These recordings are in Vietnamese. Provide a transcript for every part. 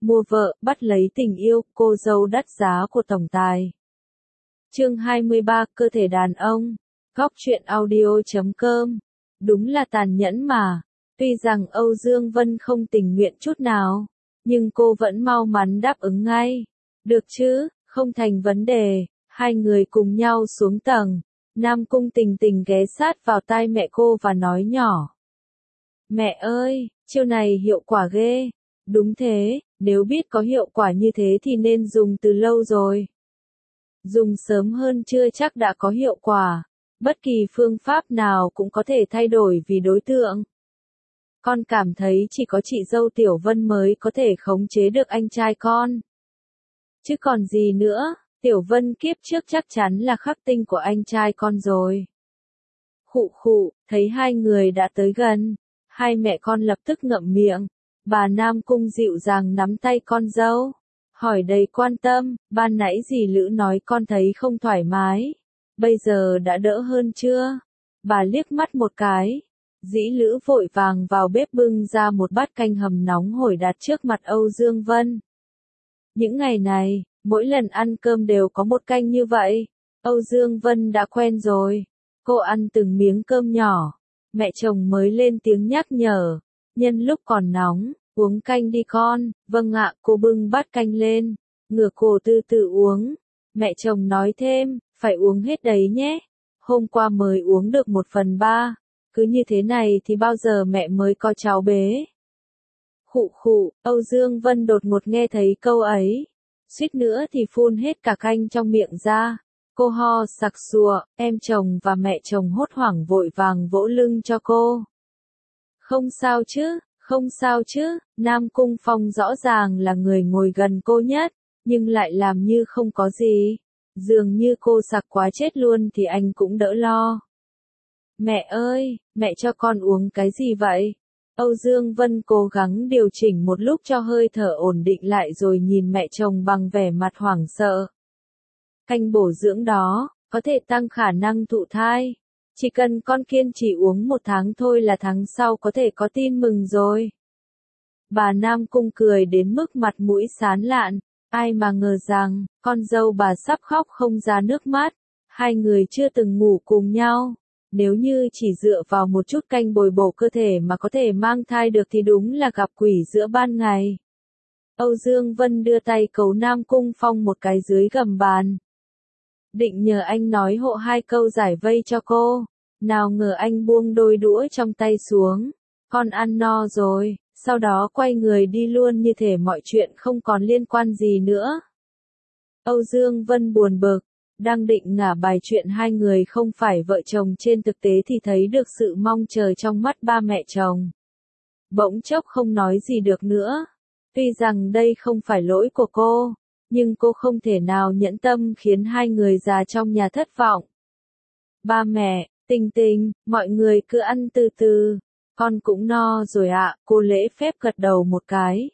mua vợ, bắt lấy tình yêu, cô dâu đắt giá của tổng tài. Chương 23, cơ thể đàn ông. Góc truyện audio.com. Đúng là tàn nhẫn mà. Tuy rằng Âu Dương Vân không tình nguyện chút nào, nhưng cô vẫn mau mắn đáp ứng ngay. Được chứ, không thành vấn đề. Hai người cùng nhau xuống tầng. Nam Cung Tình Tình ghé sát vào tai mẹ cô và nói nhỏ. Mẹ ơi, chiêu này hiệu quả ghê. Đúng thế, nếu biết có hiệu quả như thế thì nên dùng từ lâu rồi. Dùng sớm hơn chưa chắc đã có hiệu quả. Bất kỳ phương pháp nào cũng có thể thay đổi vì đối tượng. Con cảm thấy chỉ có chị dâu Tiểu Vân mới có thể khống chế được anh trai con. Chứ còn gì nữa, Tiểu Vân kiếp trước chắc chắn là khắc tinh của anh trai con rồi. Khụ khụ, thấy hai người đã tới gần, hai mẹ con lập tức ngậm miệng. Bà Nam Cung dịu dàng nắm tay con dâu, hỏi đầy quan tâm, ban nãy dì Lữ nói con thấy không thoải mái, bây giờ đã đỡ hơn chưa? Bà liếc mắt một cái, dĩ Lữ vội vàng vào bếp bưng ra một bát canh hầm nóng hổi đặt trước mặt Âu Dương Vân. Những ngày này, mỗi lần ăn cơm đều có một canh như vậy, Âu Dương Vân đã quen rồi, cô ăn từng miếng cơm nhỏ, mẹ chồng mới lên tiếng nhắc nhở. Nhân lúc còn nóng, uống canh đi con, vâng ạ, cô bưng bát canh lên, ngửa cổ từ từ uống. Mẹ chồng nói thêm, phải uống hết đấy nhé, hôm qua mới uống được 1/3, cứ như thế này thì bao giờ mẹ mới có cháu bế. Khụ khụ, Âu Dương Vân đột ngột nghe thấy câu ấy, suýt nữa thì phun hết cả canh trong miệng ra. Cô ho sặc sụa, em chồng và mẹ chồng hốt hoảng vội vàng vỗ lưng cho cô. Không sao chứ, không sao chứ, Nam Cung Phong rõ ràng là người ngồi gần cô nhất, nhưng lại làm như không có gì. Dường như cô sặc quá chết luôn thì anh cũng đỡ lo. Mẹ ơi, mẹ cho con uống cái gì vậy? Âu Dương Vân cố gắng điều chỉnh một lúc cho hơi thở ổn định lại rồi nhìn mẹ chồng bằng vẻ mặt hoảng sợ. Canh bổ dưỡng đó, có thể tăng khả năng thụ thai. Chỉ cần con kiên trì uống 1 tháng thôi là tháng sau có thể có tin mừng rồi. Bà Nam Cung cười đến mức mặt mũi sán lạn, ai mà ngờ rằng, con dâu bà sắp khóc không ra nước mắt. Hai người chưa từng ngủ cùng nhau. Nếu như chỉ dựa vào một chút canh bồi bổ cơ thể mà có thể mang thai được thì đúng là gặp quỷ giữa ban ngày. Âu Dương Vân đưa tay cầu Nam Cung Phong một cái dưới gầm bàn. Định nhờ anh nói hộ 2 câu giải vây cho cô. Nào ngờ anh buông đôi đũa trong tay xuống. Con ăn no rồi, sau đó quay người đi luôn như thể mọi chuyện không còn liên quan gì nữa. Âu Dương Vân buồn bực, đang định ngả bài chuyện hai người không phải vợ chồng trên thực tế thì thấy được sự mong chờ trong mắt ba mẹ chồng. Bỗng chốc không nói gì được nữa. Tuy rằng đây không phải lỗi của cô, nhưng cô không thể nào nhẫn tâm khiến hai người già trong nhà thất vọng. Ba mẹ, Tình Tình, mọi người cứ ăn từ từ, con cũng no rồi ạ, cô lễ phép gật đầu một cái.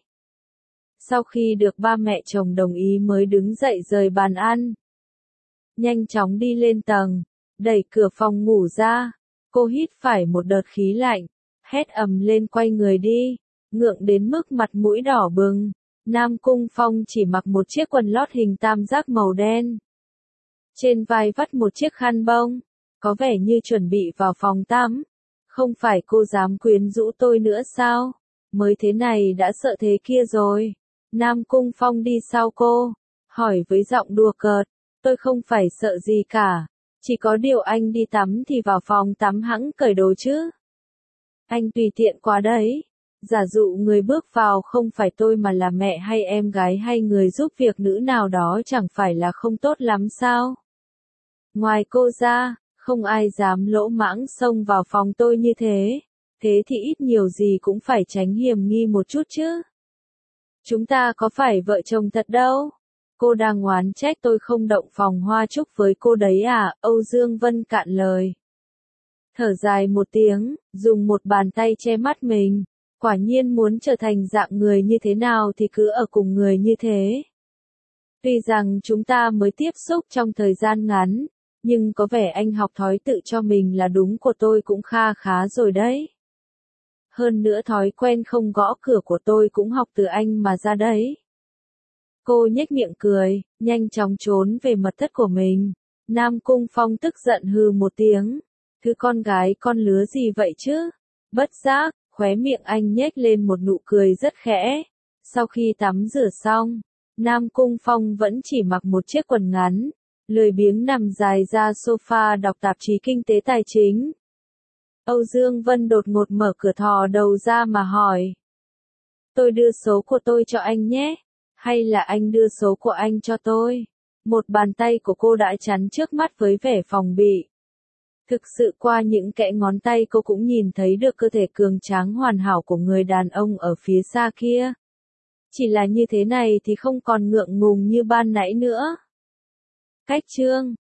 Sau khi được ba mẹ chồng đồng ý mới đứng dậy rời bàn ăn. Nhanh chóng đi lên tầng, đẩy cửa phòng ngủ ra, cô hít phải một đợt khí lạnh, hét ầm lên quay người đi, ngượng đến mức mặt mũi đỏ bừng. Nam Cung Phong chỉ mặc một chiếc quần lót hình tam giác màu đen. Trên vai vắt một chiếc khăn bông, có vẻ như chuẩn bị vào phòng tắm. Không phải cô dám quyến rũ tôi nữa sao? Mới thế này đã sợ thế kia rồi. Nam Cung Phong đi sau cô, hỏi với giọng đùa cợt, tôi không phải sợ gì cả, chỉ có điều anh đi tắm thì vào phòng tắm hẵng cởi đồ chứ. Anh tùy tiện quá đấy. Giả dụ người bước vào không phải tôi mà là mẹ hay em gái hay người giúp việc nữ nào đó chẳng phải là không tốt lắm sao? Ngoài cô ra, không ai dám lỗ mãng xông vào phòng tôi như thế. Thế thì ít nhiều gì cũng phải tránh hiểm nghi một chút chứ. Chúng ta có phải vợ chồng thật đâu. Cô đang oán trách tôi không động phòng hoa chúc với cô đấy à? Âu Dương Vân cạn lời. Thở dài một tiếng, dùng một bàn tay che mắt mình. Quả nhiên muốn trở thành dạng người như thế nào thì cứ ở cùng người như thế. Tuy rằng chúng ta mới tiếp xúc trong thời gian ngắn, nhưng có vẻ anh học thói tự cho mình là đúng của tôi cũng kha khá rồi đấy. Hơn nữa thói quen không gõ cửa của tôi cũng học từ anh mà ra đấy. Cô nhếch miệng cười, nhanh chóng trốn về mật thất của mình. Nam Cung Phong tức giận hừ một tiếng. Thứ con gái con lứa gì vậy chứ? Bất giác, khóe miệng anh nhếch lên một nụ cười rất khẽ. Sau khi tắm rửa xong, Nam Cung Phong vẫn chỉ mặc một chiếc quần ngắn, lười biếng nằm dài ra sofa đọc tạp chí kinh tế tài chính. Âu Dương Vân đột ngột mở cửa thò đầu ra mà hỏi. Tôi đưa số của tôi cho anh nhé, hay là anh đưa số của anh cho tôi? Một bàn tay của cô đã chắn trước mắt với vẻ phòng bị. Thực sự qua những kẽ ngón tay cô cũng nhìn thấy được cơ thể cường tráng hoàn hảo của người đàn ông ở phía xa kia. Chỉ là như thế này thì không còn ngượng ngùng như ban nãy nữa. Cách chương